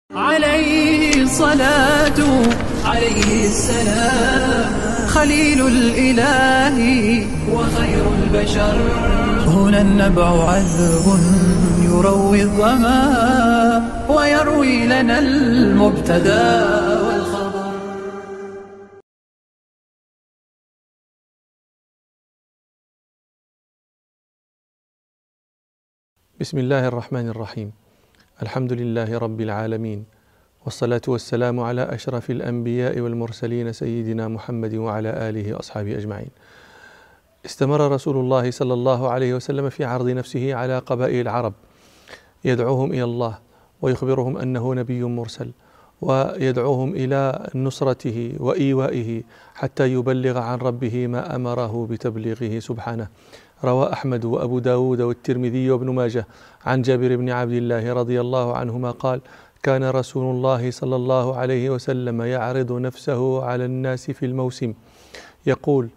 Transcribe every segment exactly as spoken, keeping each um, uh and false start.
عليه الصلاة عليه السلام، خليل الإله وخير البشر. هنا النبع عذب يروي الظما ويروي لنا المبتدى والخبر. بسم الله الرحمن الرحيم. الحمد لله رب العالمين، والصلاة والسلام على أشرف الأنبياء والمرسلين سيدنا محمد وعلى آله وأصحابه أجمعين. استمر رسول الله صلى الله عليه وسلم في عرض نفسه على قبائل العرب، يدعوهم إلى الله ويخبرهم أنه نبي مرسل، ويدعوهم إلى نصرته وإيوائه حتى يبلغ عن ربه ما أمره بتبليغه سبحانه. روى أحمد وأبو داود والترمذي وابن ماجه عن جابر بن عبد الله رضي الله عنهما قال: كان رسول الله صلى الله عليه وسلم يعرض نفسه على الناس في الموسم يقول: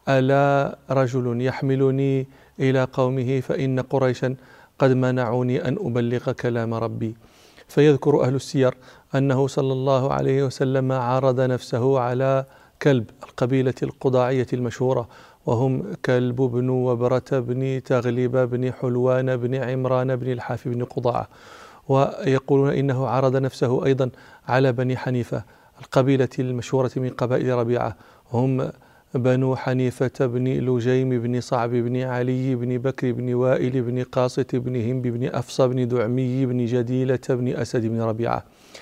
ألا رجل يحملني إلى قومه فإن قريشا قد منعوني أن أبلغ كلام ربي. فيذكر أهل السير أنه صلى الله عليه وسلم عرض نفسه على كلب القبيلة القضاعية المشهورة، وهم كلب بن وبرة بن تغلب بن حلوان بن عمران بن الحاف بن قضاعة. ويقولون إنه عرض نفسه أيضا على بني حنيفة القبيلة المشهورة من قبائل ربيعة، هم بنو حنيفة بن لجيم بن صعب بن علي بن بكر بن وائل بن قاسط بن هم بن أفصى بن دعمي بن جديلة بن أسد بن ربيعة.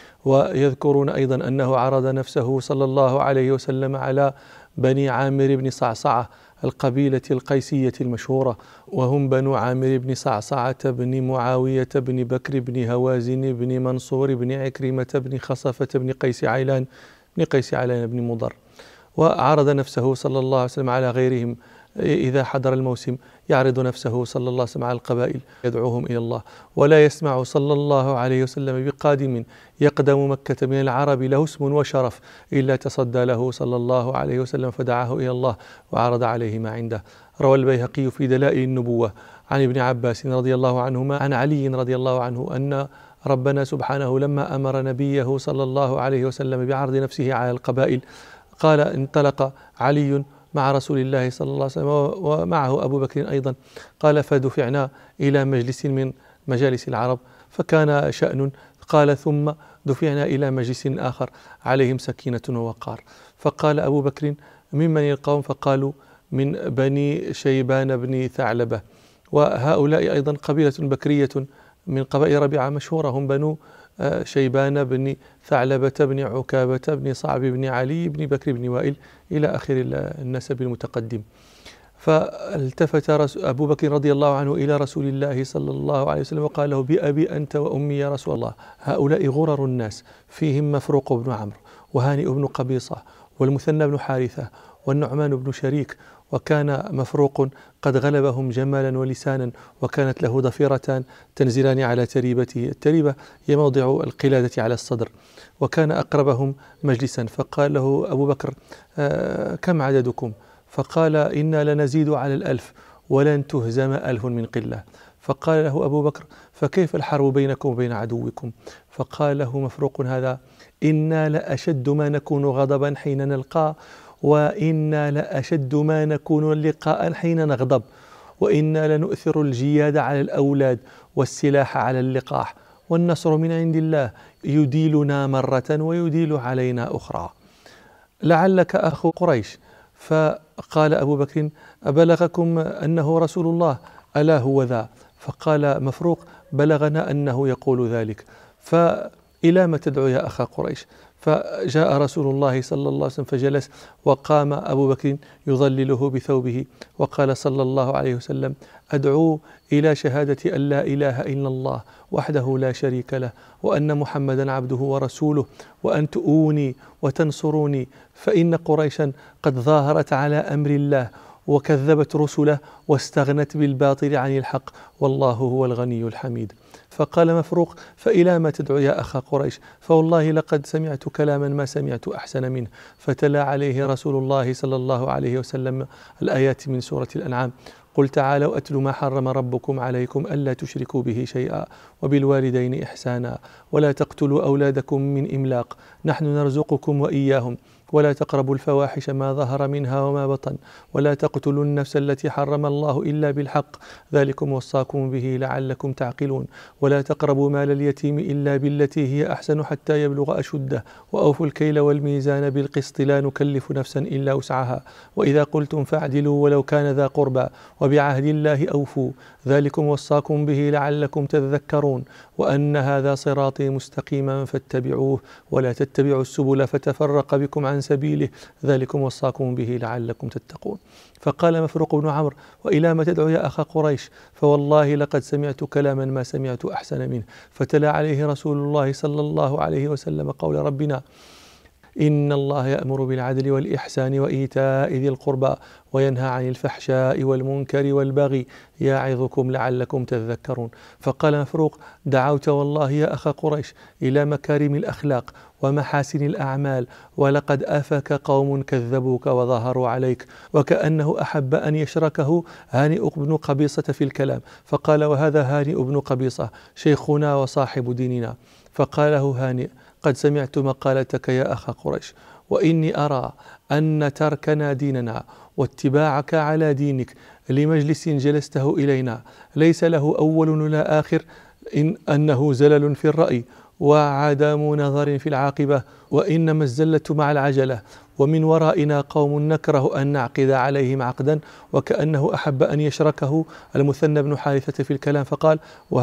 ويذكرون أيضا أنه عرض نفسه صلى الله عليه وسلم على بني عامر بن صعصعة القبيلة القيسية المشهورة، وهم بنو عامر بن صعصعة بن معاوية بن بكر بن هوازن بن منصور بن عكرمة بن خصفة بن قيس عيلان بن قيس عيلان بن مضر. وعرض نفسه صلى الله عليه وسلم على غيرهم إذا حضر الموسم، يعرض نفسه صلى الله عليه وسلم على القبائل يدعوهم إلى الله. ولا يسمع صلى الله عليه وسلم بقادم يقدم مكة من العرب له اسم وشرف إلا تصدى له صلى الله عليه وسلم فدعاه إلى الله وعرض عليه ما عنده. روى البيهقي في دلائل النبوة عن ابن عباس رضي الله عنهما عن علي رضي الله عنه أن ربنا سبحانه لما أمر نبيه صلى الله عليه وسلم بعرض نفسه على القبائل قال: انطلق علي مع رسول الله صلى الله عليه وسلم ومعه أبو بكر أيضا، قال: فدفعنا إلى مجلس من مجالس العرب فكان شأن، قال: ثم دفعنا إلى مجلس آخر عليهم سكينة ووقار، فقال أبو بكر: ممن القوم؟ فقالوا: من بني شيبان بن ثعلبة. وهؤلاء أيضا قبيلة بكرية من قبائل ربيعة مشهورة، هم بنو شيبان بن ثعلبة بن عكابة بن صعب بن علي بن بكر بن وائل إلى آخر النسب المتقدم. فالتفت أبو بكر رضي الله عنه إلى رسول الله صلى الله عليه وسلم وقال له: بأبي أنت وأمي يا رسول الله، هؤلاء غرر الناس، فيهم مفروق بن عمرو وهانئ بن قبيصة والمثنى بن حارثة والنعمان بن شريك، وكان مفروق قد غلبهم جمالا ولسانا، وكانت له ضفيرتان تنزلان على تريبته، التريبة هي موضع القلادة على الصدر، وكان أقربهم مجلسا. فقال له أبو بكر: آه كم عددكم؟ فقال: إنا لنزيد على الألف ولن تهزم ألف من قلة. فقال له أبو بكر: فكيف الحرب بينكم وبين عدوكم؟ فقال له مفروق هذا: إنا لأشد ما نكون غضبا حين نلقى، وإنا لأشد ما نكون لقاء حين نغضب، وإنا لنؤثر الجياد على الأولاد والسلاح على اللقاح، والنصر من عند الله يديلنا مرة ويديل علينا أخرى، لعلك أخو قريش. فقال أبو بكر: أبلغكم أنه رسول الله؟ ألا هو ذا؟ فقال مفروق: بلغنا أنه يقول ذلك، فإلى ما تدعو يا أخا قريش؟ فجاء رسول الله صلى الله عليه وسلم فجلس، وقام أبو بكر يظلله بثوبه، وقال صلى الله عليه وسلم: أدعو إلى شهادة أن لا إله إلا الله وحده لا شريك له، وأن محمدا عبده ورسوله، وأن تؤوني وتنصروني، فإن قريشا قد ظاهرت على أمر الله وكذبت رسله واستغنت بالباطل عن الحق، والله هو الغني الحميد. فقال مفروق: فإلى ما تدعو يا أخا قريش؟ فوالله لقد سمعت كلاما ما سمعت أحسن منه. فتلا عليه رسول الله صلى الله عليه وسلم الآيات من سورة الأنعام: قل تعالوا أتل ما حرم ربكم عليكم ألا تشركوا به شيئا وبالوالدين إحسانا ولا تقتلوا أولادكم من إملاق نحن نرزقكم وإياهم ولا تقربوا الفواحش ما ظهر منها وما بطن ولا تقتلوا النفس التي حرم الله إلا بالحق ذلكم وصاكم به لعلكم تعقلون ولا تقربوا مال اليتيم إلا بالتي هي أحسن حتى يبلغ أشده وأوفوا الكيل والميزان بالقسط لا نكلف نفسا إلا وسعها وإذا قلتم فاعدلوا ولو كان ذا قربى وبعهد الله أوفوا ذلكم وصاكم به لعلكم تذكرون وأن هذا صراطي مستقيما فاتبعوه ولا تتبعوا السبل فتفرق بكم عن سبيله ذلكم وصاكم به لعلكم تتقون. فقال مفروق بن عمرو وإلى ما تدعو يا أخا قريش فوالله لقد سمعت كلاما ما سمعت أحسن منه. فتلا عليه رسول الله صلى الله عليه وسلم قول ربنا إن الله يأمر بالعدل والإحسان وإيتاء ذي القربى وينهى عن الفحشاء والمنكر والبغي يعظكم لعلكم تذكرون. فقال مفروق دعوت والله يا أخا قريش إلى مكارم الأخلاق ومحاسن الأعمال ولقد أفك قوم كذبوك وظهروا عليك وكأنه أحب أن يشركه هانئ بن قبيصة في الكلام. فقال وهذا هانئ بن قبيصة شيخنا وصاحب ديننا. فقال له هانئ قد سمعت مقالتك يا أخا قريش وإني أرى أن تركنا ديننا واتباعك على دينك لمجلس جلسته إلينا ليس له أول ولا آخر إن أنه زلل في الرأي وعدم نظر في العاقبة وإنما الزلة مع العجلة ومن ورائنا قوم نكره أن نعقد عليهم عقدا وكأنه أحب أن يشركه المثنى بن حارثة في الكلام. فقال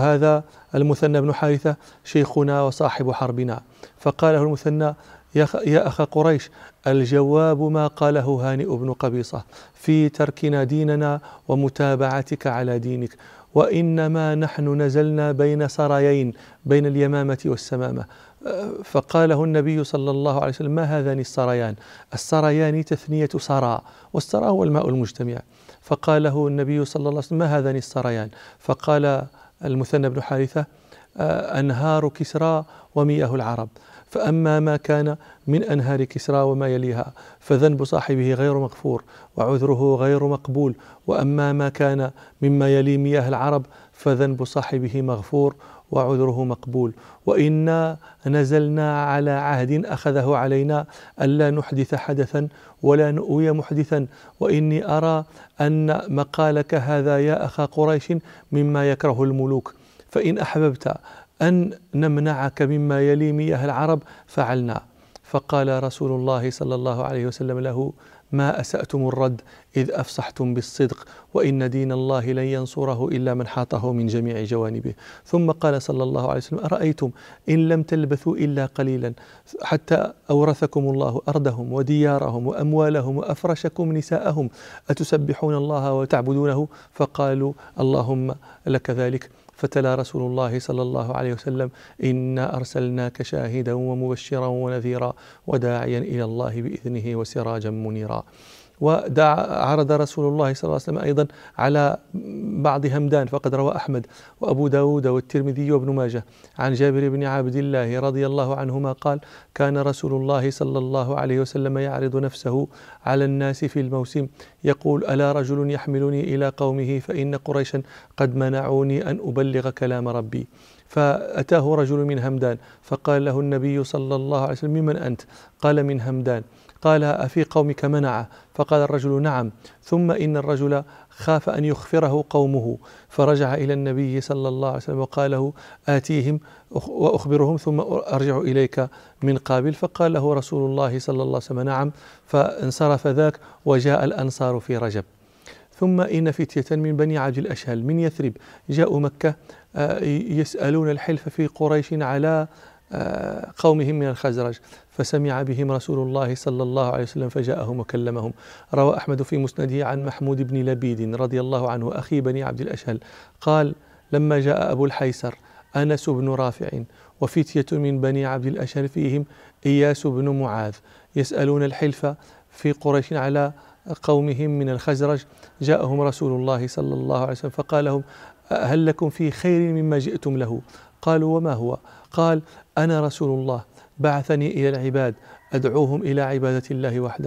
وهذا المثنى بن حارثة شيخنا وصاحب حربنا. فقاله المثنى يا أخا قريش الجواب ما قاله هانئ بن قبيصة في تركنا ديننا ومتابعتك على دينك وإنما نحن نزلنا بين سرايين بين اليمامة والسمامة. فقاله النبي صلى الله عليه وسلم ما هذان السريان؟ السريان تثنية سرى والسرى هو الماء المجتمع. فقاله النبي صلى الله عليه وسلم ما هذان السريان؟ فقال المثنى بن حارثة أنهار كسرى ومياه العرب فأما ما كان من أنهار كسرى وما يليها فذنب صاحبه غير مغفور وعذره غير مقبول وأما ما كان مما يلي مياه العرب فذنب صاحبه مغفور وعذره مقبول وإنا نزلنا على عهد أخذه علينا ألا نحدث حدثا ولا نؤوي محدثا وإني أرى أن مقالك هذا يا أخا قريش مما يكره الملوك فإن أحببت أن نمنعك مما يلي مياه العرب فعلنا. فقال رسول الله صلى الله عليه وسلم له ما أسأتم الرد إذ أفصحتم بالصدق وإن دين الله لن ينصره إلا من حاطه من جميع جوانبه. ثم قال صلى الله عليه وسلم أرأيتم إن لم تلبثوا إلا قليلا حتى أورثكم الله أرضهم وديارهم وأموالهم وأفرشكم نساءهم أتسبحون الله وتعبدونه؟ فقالوا اللهم لك ذلك. فتلا رسول الله صلى الله عليه وسلم إنا أرسلناك شاهدا ومبشرا ونذيرا وداعيا إلى الله بإذنه وسراجا منيرا. وعرض رسول الله صلى الله عليه وسلم أيضا على بعض همدان. فقد روى أحمد وأبو داود والترمذي وابن ماجه عن جابر بن عبد الله رضي الله عنهما قال كان رسول الله صلى الله عليه وسلم يعرض نفسه على الناس في الموسم يقول ألا رجل يحملني إلى قومه فإن قريشا قد منعوني أن أبلغ كلام ربي. فأتاه رجل من همدان فقال له النبي صلى الله عليه وسلم ممن أنت؟ قال من همدان. قال أفي قومك منعه؟ فقال الرجل نعم. ثم إن الرجل خاف أن يخفره قومه فرجع إلى النبي صلى الله عليه وسلم وقال له آتيهم وأخبرهم ثم أرجع إليك من قابل. فقال له رسول الله صلى الله عليه وسلم نعم. فانصرف ذاك وجاء الأنصار في رجب. ثم إن فتية من بني عبد الأشهل من يثرب جاءوا مكة يسألون الحلف في قريش على قومهم من الخزرج فسمع بهم رسول الله صلى الله عليه وسلم فجاءهم وكلمهم. روى أحمد في مسنده عن محمود بن لبيد رضي الله عنه أخي بني عبد الأشهل قال لما جاء أبو الحيسر أنس بن رافع وفتية من بني عبد الأشهل فيهم إياس بن معاذ يسألون الحلف في قريش على قومهم من الخزرج جاءهم رسول الله صلى الله عليه وسلم فقال لهم هل لكم في خير مما جئتم له؟ قالوا وما هو؟ قال أنا رسول الله بعثني إلى العباد أدعوهم إلى عبادة الله وحده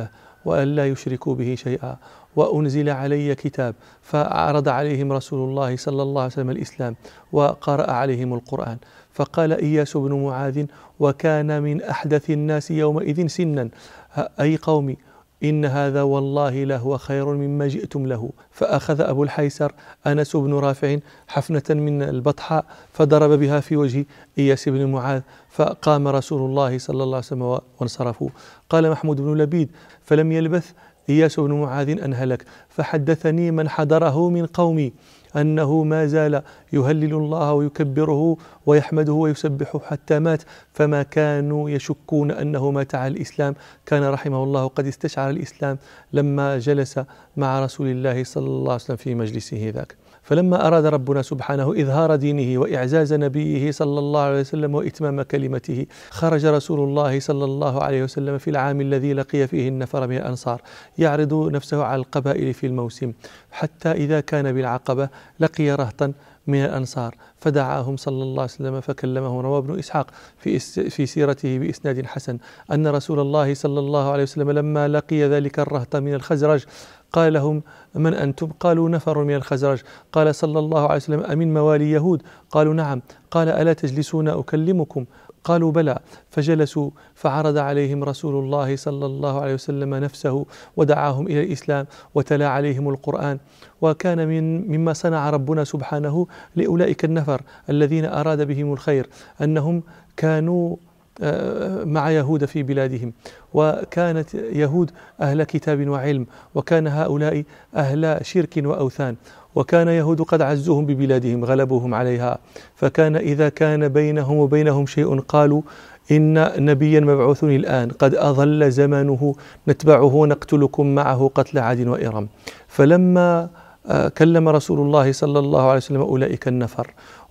وأن لا يشركوا به شيئا، وأنزل علي كتاب. فعرض عليهم رسول الله صلى الله عليه وسلم الإسلام وقرأ عليهم القرآن. فقال إياس بن معاذ وكان من أحدث الناس يومئذ سنا: أي قوم إن هذا والله لهو خير مما جئتم له. فأخذ أبو الحيسر أنس بن رافع حفنة من البطحاء فضرب بها في وجه إياس بن معاذ، فقام رسول الله صلى الله عليه وسلم وانصرفوا. قال محمود بن لبيد: فلم يلبث إياس بن معاذ أن هلك، فحدثني من حضره من قومي أنه ما زال يهلل الله ويكبره ويحمده ويسبحه حتى مات، فما كانوا يشكون أنه مات على الإسلام. كان رحمه الله قد استشعر الإسلام لما جلس مع رسول الله صلى الله عليه وسلم في مجلسه ذاك. فلما أراد ربنا سبحانه إظهار دينه وإعزاز نبيه صلى الله عليه وسلم وإتمام كلمته، خرج رسول الله صلى الله عليه وسلم في العام الذي لقي فيه النفر من الأنصار يعرض نفسه على القبائل في الموسم، حتى إذا كان بالعقبة لقي رهطا من الأنصار فدعاهم صلى الله عليه وسلم فكلمهم. روى ابن إسحاق في في سيرته بإسناد حسن أن رسول الله صلى الله عليه وسلم لما لقي ذلك الرهط من الخزرج قال لهم: من أنتم؟ قالوا: نفر من الخزرج. قال صلى الله عليه وسلم: أمن موالي يهود؟ قالوا: نعم. قال: ألا تجلسون أكلمكم؟ قالوا: بلى. فجلسوا، فعرض عليهم رسول الله صلى الله عليه وسلم نفسه ودعاهم إلى الإسلام وتلا عليهم القرآن. وكان من مما صنع ربنا سبحانه لأولئك النفر الذين أراد بهم الخير أنهم كانوا مع يهود في بلادهم، وكانت يهود أهل كتاب وعلم، وكان هؤلاء أهل شرك وأوثان، وكان يهود قد عزوهم ببلادهم غلبوهم عليها. فكان إذا كان بينهم وبينهم شيء قالوا: إن نبيا مبعوث الآن قد أظل زمانه نتبعه ونقتلكم معه قتل عاد وإرم. فلما كلم رسول الله صلى الله عليه وسلم أولئك النفر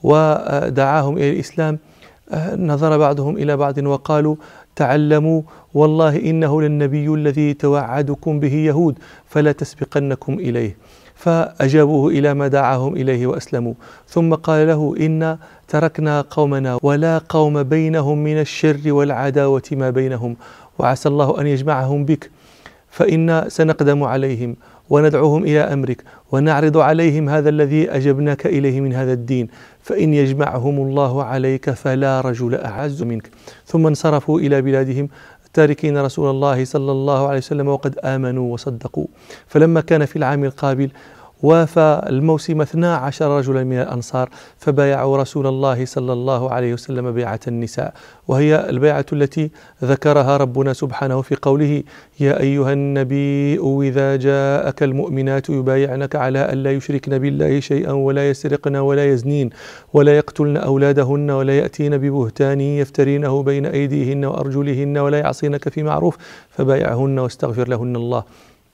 ودعاهم إلى الإسلام، نظر بعضهم إلى بعض وقالوا: تعلموا والله إنه للنبي الذي توعدكم به يهود فلا تسبقنكم إليه. فأجابوه إلى ما دعاهم إليه وأسلموا. ثم قال له: إن تركنا قومنا ولا قوم بينهم من الشر والعداوة ما بينهم، وعسى الله أن يجمعهم بك، فإنا سنقدم عليهم وندعوهم إلى أمرك ونعرض عليهم هذا الذي أجبناك إليه من هذا الدين، فإن يجمعهم الله عليك فلا رجل أعز منك. ثم انصرفوا إلى بلادهم تاركين رسول الله صلى الله عليه وسلم وقد آمنوا وصدقوا. فلما كان في العام القابل وافى الموسم اثنى عشر رجلا من الأنصار فبايعوا رسول الله صلى الله عليه وسلم بيعة النساء، وهي البيعة التي ذكرها ربنا سبحانه في قوله: يا أيها النبي إذا جاءك المؤمنات يبايعنك على أن لا يشركن بالله شيئا ولا يسرقن ولا يزنين ولا يقتلن أولادهن ولا يأتين ببهتان يفترينه بين أيديهن وأرجلهن ولا يعصينك في معروف فبايعهن واستغفر لهن الله.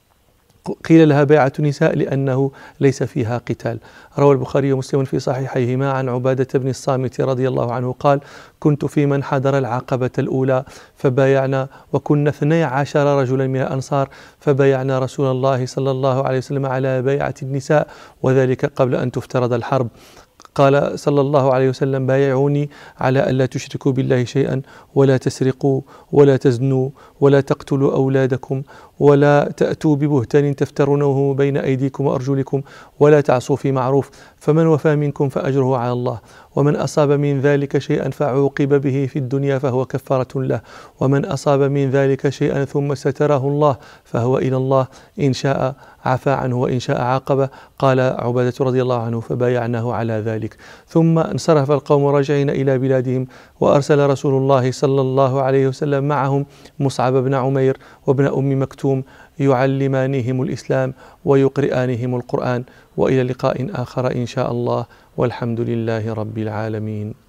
قيل لها بيعة نساء لأنه ليس فيها قتال. روى البخاري ومسلم في صحيحيهما عن عبادة بن الصامت رضي الله عنه قال: كنت في من حضر العقبة الأولى فبايعنا، وكنا اثني عشر رجلا من الأنصار فبايعنا رسول الله صلى الله عليه وسلم على بيعة النساء، وذلك قبل أن تفترض الحرب. قال صلى الله عليه وسلم: بايعوني على ألا تشركوا بالله شيئا ولا تسرقوا ولا تزنوا ولا تقتلوا أولادكم ولا تأتوا ببهتان تفترونه بين أيديكم وأرجلكم ولا تعصوا في معروف، فمن وفى منكم فأجره على الله، ومن أصاب من ذلك شيئا فعوقب به في الدنيا فهو كفارة له، ومن أصاب من ذلك شيئا ثم ستره الله فهو إلى الله، إن شاء عفى عنه وإن شاء عاقبه. قال عبادة رضي الله عنه: فبايعناه على ذلك. ثم انصرف القوم راجعين إلى بلادهم، وأرسل رسول الله صلى الله عليه وسلم معهم مصعب بن عمير وابن أم مكتوم يعلمانهم الإسلام ويقرئانهم القرآن. وإلى لقاء آخر إن شاء الله، والحمد لله رب العالمين.